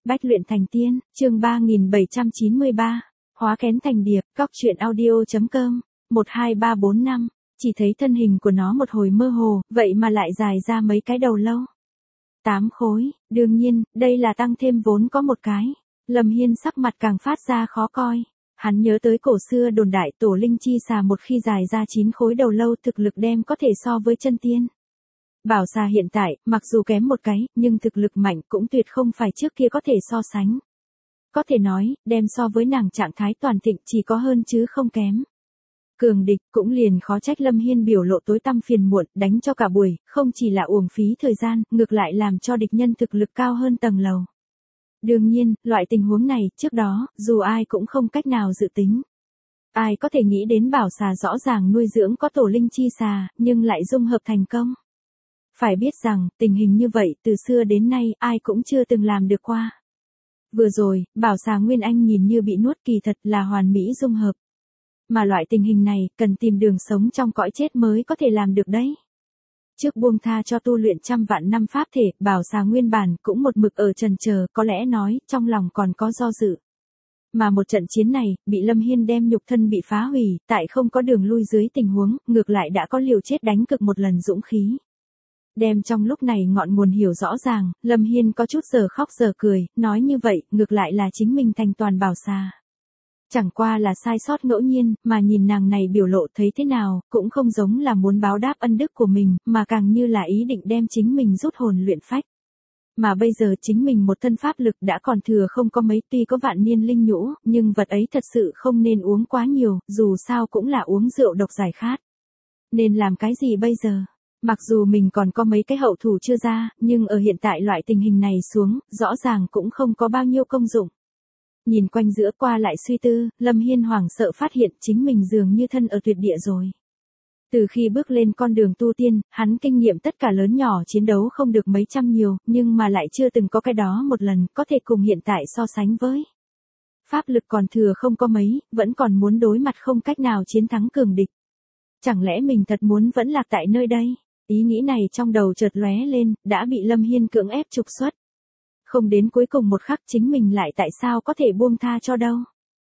Bách luyện thành tiên, chương 3793, hóa kén thành điệp, góc truyện audio.com, 12345, chỉ thấy thân hình của nó một hồi mơ hồ, vậy mà lại dài ra mấy cái đầu lâu. 8 khối, đương nhiên, đây là tăng thêm vốn có một cái. Lâm Hiên sắc mặt càng phát ra khó coi. Hắn nhớ tới cổ xưa đồn đại tổ linh chi xà một khi dài ra 9 khối đầu lâu thực lực đem có thể so với chân tiên. Bảo xà hiện tại, mặc dù kém một cái, nhưng thực lực mạnh cũng tuyệt không phải trước kia có thể so sánh. Có thể nói, đem so với nàng trạng thái toàn thịnh chỉ có hơn chứ không kém. Cường địch cũng liền khó trách Lâm Hiên biểu lộ tối tăm phiền muộn, đánh cho cả buổi, không chỉ là uổng phí thời gian, ngược lại làm cho địch nhân thực lực cao hơn tầng lầu. Đương nhiên, loại tình huống này, trước đó, dù ai cũng không cách nào dự tính. Ai có thể nghĩ đến bảo xà rõ ràng nuôi dưỡng có tổ linh chi xà, nhưng lại dung hợp thành công. Phải biết rằng, tình hình như vậy, từ xưa đến nay, ai cũng chưa từng làm được qua. Vừa rồi, bảo xà Nguyên Anh nhìn như bị nuốt kỳ thật là hoàn mỹ dung hợp. Mà loại tình hình này, cần tìm đường sống trong cõi chết mới có thể làm được đấy. Trước buông tha cho tu luyện trăm vạn năm pháp thể, bảo xà nguyên bản cũng một mực ở trần chờ, có lẽ nói, trong lòng còn có do dự. Mà một trận chiến này, bị Lâm Hiên đem nhục thân bị phá hủy, tại không có đường lui dưới tình huống, ngược lại đã có liều chết đánh cực một lần dũng khí. Đem trong lúc này ngọn nguồn hiểu rõ ràng, Lâm Hiên có chút giờ khóc giờ cười, nói như vậy, ngược lại là chính mình thành toàn bảo xà. Chẳng qua là sai sót ngẫu nhiên, mà nhìn nàng này biểu lộ thấy thế nào, cũng không giống là muốn báo đáp ân đức của mình, mà càng như là ý định đem chính mình rút hồn luyện phách. Mà bây giờ chính mình một thân pháp lực đã còn thừa không có mấy, tuy có vạn niên linh nhũ, nhưng vật ấy thật sự không nên uống quá nhiều, dù sao cũng là uống rượu độc giải khát. Nên làm cái gì bây giờ? Mặc dù mình còn có mấy cái hậu thủ chưa ra, nhưng ở hiện tại loại tình hình này xuống, rõ ràng cũng không có bao nhiêu công dụng. Nhìn quanh giữa qua lại suy tư, Lâm Hiên hoảng sợ phát hiện chính mình dường như thân ở tuyệt địa rồi. Từ khi bước lên con đường tu tiên, hắn kinh nghiệm tất cả lớn nhỏ chiến đấu không được mấy trăm nhiều, nhưng mà lại chưa từng có cái đó một lần có thể cùng hiện tại so sánh với. Pháp lực còn thừa không có mấy, vẫn còn muốn đối mặt không cách nào chiến thắng cường địch. Chẳng lẽ mình thật muốn vẫn lạc tại nơi đây? Ý nghĩ này trong đầu chợt lóe lên, đã bị Lâm Hiên cưỡng ép trục xuất. Không đến cuối cùng một khắc chính mình lại tại sao có thể buông tha cho đâu.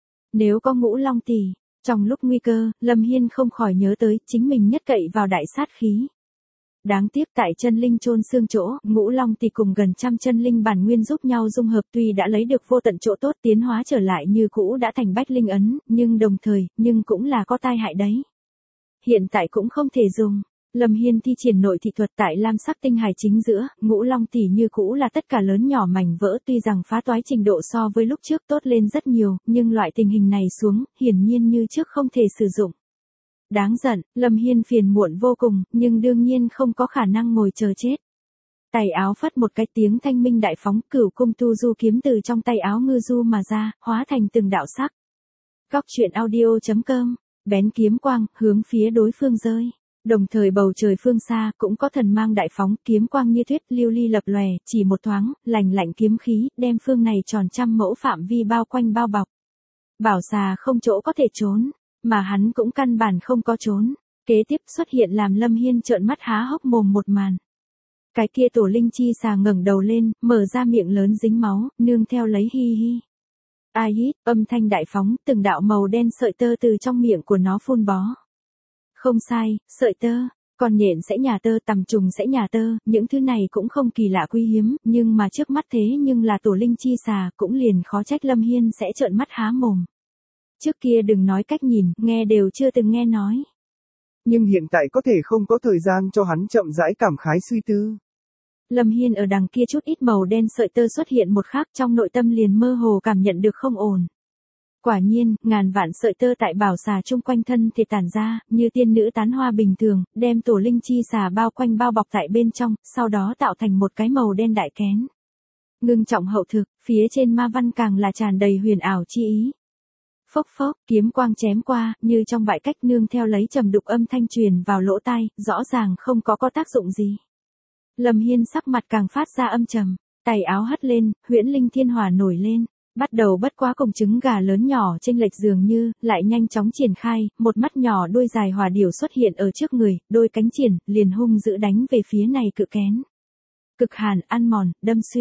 Nếu có Ngũ Long Tỷ, trong lúc nguy cơ, Lâm Hiên không khỏi nhớ tới chính mình nhất cậy vào đại sát khí. Đáng tiếc tại chân linh chôn xương chỗ, Ngũ Long Tỷ cùng gần trăm chân linh bản nguyên giúp nhau dung hợp tuy đã lấy được vô tận chỗ tốt tiến hóa trở lại như cũ đã thành bách linh ấn, nhưng đồng thời, nhưng cũng là có tai hại đấy. Hiện tại cũng không thể dùng. Lâm Hiên thi triển nội thị thuật tại lam sắc tinh hải chính giữa, Ngũ Long Tỷ như cũ là tất cả lớn nhỏ mảnh vỡ tuy rằng phá toái trình độ so với lúc trước tốt lên rất nhiều, nhưng loại tình hình này xuống, hiển nhiên như trước không thể sử dụng. Đáng giận, Lâm Hiên phiền muộn vô cùng, nhưng đương nhiên không có khả năng ngồi chờ chết. Tay áo phất một cái tiếng thanh minh đại phóng, Cửu Cung Tu Du kiếm từ trong tay áo ngư du mà ra, hóa thành từng đạo sắc. Góc truyện audio.com, bén kiếm quang, hướng phía đối phương rơi. Đồng thời bầu trời phương xa cũng có thần mang đại phóng, kiếm quang như thuyết lưu ly lập lòe, chỉ một thoáng, lạnh lạnh kiếm khí, đem phương này tròn trăm mẫu phạm vi bao quanh bao bọc. Bảo xà không chỗ có thể trốn, mà hắn cũng căn bản không có trốn. Kế tiếp xuất hiện làm Lâm Hiên trợn mắt há hốc mồm một màn. Cái kia tổ linh chi xà ngẩng đầu lên, mở ra miệng lớn dính máu, nương theo lấy hi hi. Ai hít, âm thanh đại phóng, từng đạo màu đen sợi tơ từ trong miệng của nó phun bó. Không sai, sợi tơ, con nhện sẽ nhả tơ, tằm trùng sẽ nhả tơ, những thứ này cũng không kỳ lạ quý hiếm, nhưng mà trước mắt thế nhưng là tổ linh chi xà, cũng liền khó trách Lâm Hiên sẽ trợn mắt há mồm. Trước kia đừng nói cách nhìn, nghe đều chưa từng nghe nói. Nhưng hiện tại có thể không có thời gian cho hắn chậm rãi cảm khái suy tư. Lâm Hiên ở đằng kia chút ít màu đen sợi tơ xuất hiện một khắc trong nội tâm liền mơ hồ cảm nhận được không ổn. Quả nhiên, ngàn vạn sợi tơ tại bảo xà chung quanh thân thể tản ra, như tiên nữ tán hoa bình thường, đem tổ linh chi xà bao quanh bao bọc tại bên trong, sau đó tạo thành một cái màu đen đại kén. Ngưng trọng hậu thực, phía trên ma văn càng là tràn đầy huyền ảo chi ý. Phốc phốc, kiếm quang chém qua, như trong bãi cách nương theo lấy trầm đục âm thanh truyền vào lỗ tai, rõ ràng không có tác dụng gì. Lâm Hiên sắc mặt càng phát ra âm trầm, tay áo hất lên, huyễn linh thiên hỏa nổi lên. Bắt đầu bất quá cùng trứng gà lớn nhỏ chênh lệch dường như, lại nhanh chóng triển khai, một mắt nhỏ đuôi dài hỏa điểu xuất hiện ở trước người, đôi cánh triển, liền hung dữ đánh về phía này cự kén. Cực hàn, ăn mòn, đâm xuyên,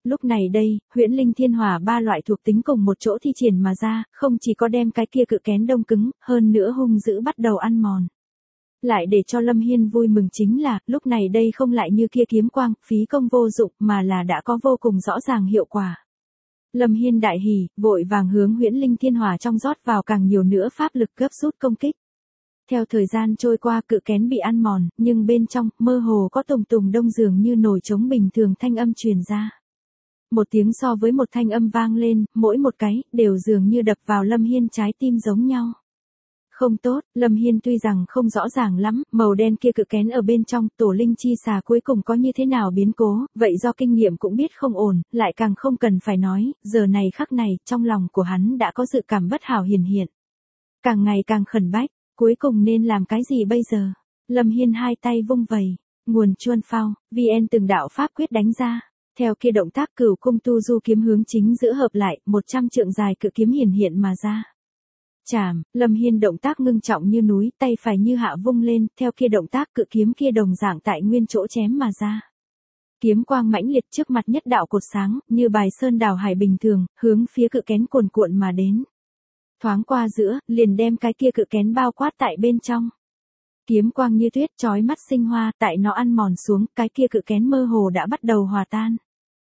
Lúc này đây, huyễn linh thiên hỏa ba loại thuộc tính cùng một chỗ thi triển mà ra, không chỉ có đem cái kia cự kén đông cứng, hơn nữa hung dữ bắt đầu ăn mòn. Lại để cho Lâm Hiên vui mừng chính là, lúc này đây không lại như kia kiếm quang, phí công vô dụng, mà là đã có vô cùng rõ ràng hiệu quả. Lâm Hiên đại hỉ, vội vàng hướng huyễn linh thiên hỏa trong rót vào càng nhiều nữa pháp lực gấp rút công kích. Theo thời gian trôi qua cự kén bị ăn mòn, nhưng bên trong, mơ hồ có tùng tùng đông dường như nồi trống bình thường thanh âm truyền ra. Một tiếng so với một thanh âm vang lên, mỗi một cái, đều dường như đập vào Lâm Hiên trái tim giống nhau. Không tốt, Lâm Hiên tuy rằng không rõ ràng lắm, màu đen kia cự kén ở bên trong, tổ linh chi xà cuối cùng có như thế nào biến cố, vậy do kinh nghiệm cũng biết không ổn, lại càng không cần phải nói, giờ này khắc này, trong lòng của hắn đã có dự cảm bất hảo hiển hiện. Càng ngày càng khẩn bách, cuối cùng nên làm cái gì bây giờ? Lâm Hiên hai tay vung vẩy, nguồn chuôn phao, VN từng đạo pháp quyết đánh ra. Theo kia động tác cửu cung tu du kiếm hướng chính giữa hợp lại, 100 trượng dài cự kiếm hiển hiện mà ra. Chảm, Lâm Hiên động tác ngưng trọng như núi, tay phải như hạ vung lên, theo kia động tác cự kiếm kia đồng dạng tại nguyên chỗ chém mà ra. Kiếm quang mãnh liệt trước mặt nhất đạo cột sáng, như bài sơn đảo hải bình thường, hướng phía cự kén cuồn cuộn mà đến. Thoáng qua giữa, liền đem cái kia cự kén bao quát tại bên trong. Kiếm quang như tuyết chói mắt sinh hoa, tại nó ăn mòn xuống, cái kia cự kén mơ hồ đã bắt đầu hòa tan.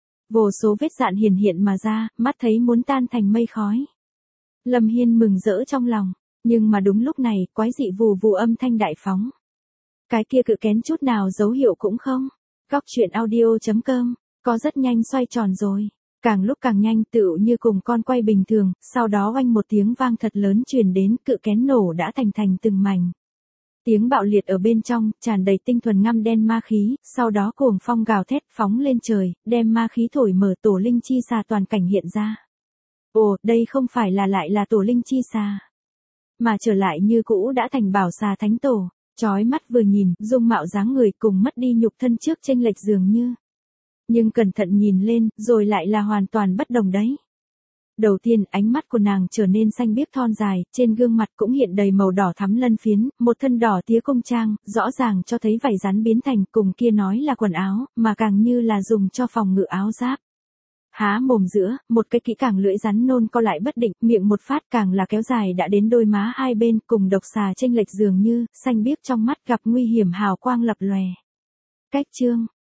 Vô số vết dạn hiển hiện mà ra, mắt thấy muốn tan thành mây khói. Lâm Hiên mừng rỡ trong lòng, nhưng mà đúng lúc này, quái dị vù vù âm thanh đại phóng. Cái kia cự kén chút nào dấu hiệu cũng không. Góc truyện audio.com, có rất nhanh xoay tròn rồi. Càng lúc càng nhanh tựu như cùng con quay bình thường, sau đó oanh một tiếng vang thật lớn truyền đến, cự kén nổ đã thành từng mảnh. Tiếng bạo liệt ở bên trong, tràn đầy tinh thuần ngăm đen ma khí, sau đó cuồng phong gào thét phóng lên trời, đem ma khí thổi mở tổ linh chi xà toàn cảnh hiện ra. Ồ, đây không phải là lại là tổ linh chi xà, mà trở lại như cũ đã thành bảo xà thánh tổ, chói mắt vừa nhìn, dung mạo dáng người cùng mất đi nhục thân trước chênh lệch dường như. Nhưng cẩn thận nhìn lên, rồi lại là hoàn toàn bất đồng đấy. Đầu tiên, ánh mắt của nàng trở nên xanh biếc thon dài, trên gương mặt cũng hiện đầy màu đỏ thắm lân phiến, một thân đỏ tía cung trang, rõ ràng cho thấy vảy rắn biến thành, cùng kia nói là quần áo, mà càng như là dùng cho phòng ngự áo giáp. Há mồm giữa, một cái kỹ càng lưỡi rắn nôn co lại bất định, miệng một phát càng là kéo dài đã đến đôi má hai bên, cùng độc xà chênh lệch dường như, xanh biếc trong mắt gặp nguy hiểm hào quang lập lòe. Cách chương